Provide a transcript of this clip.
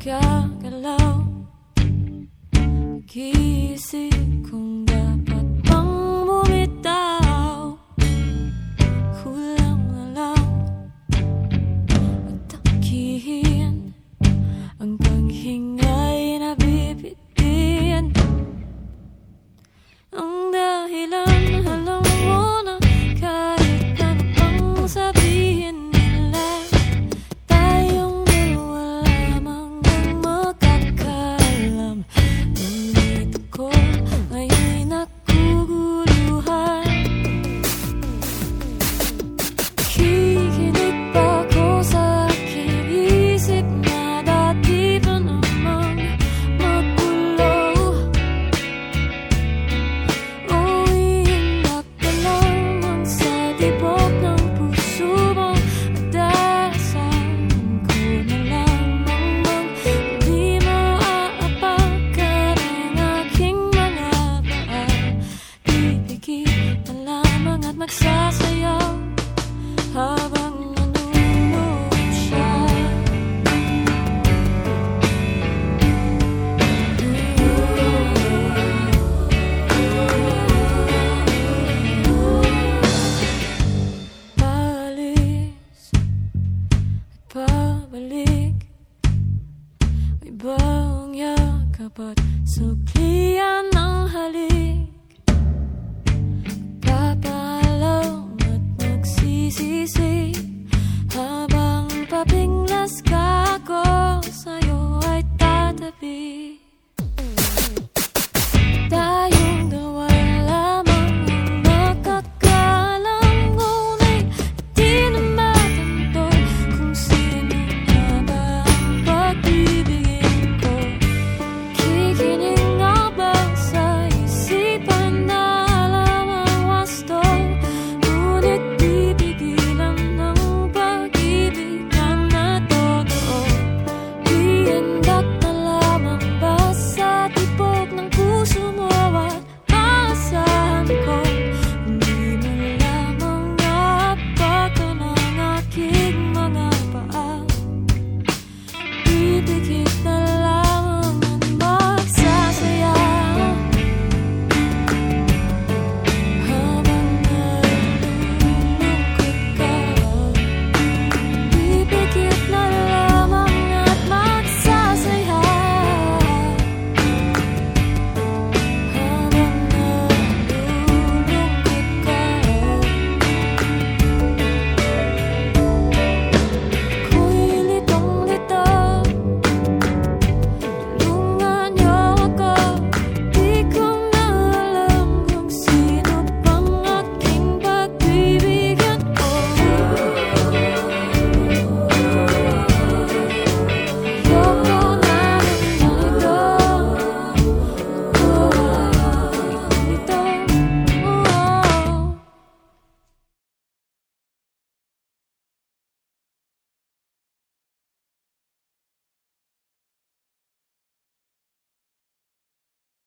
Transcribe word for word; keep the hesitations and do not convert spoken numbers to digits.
gagalaw. Nag-iisip kung dapat bang bumitaw. Kulang na lang magtakihin ang paghingay na bibigyan. Ang dahilan, alam mo na kahit ano pang sabihin nila, tayong dalawa lamang ang makakaalam. Ngunit ako ngayon'y nakuguluhan. Kikinig pa ako sa aking isip na dati pa namang magulo. Uwiindak ka lamang sa tibok ng puso mo. Daasan ko na lamang bang di mo aapakan ang aking mga paa. Pipikit na lamang at magsasayaw habang nanunood siya. Paalis at pabalik, may bawang yakap at suklian ng halik. Papalaw at nagsisisi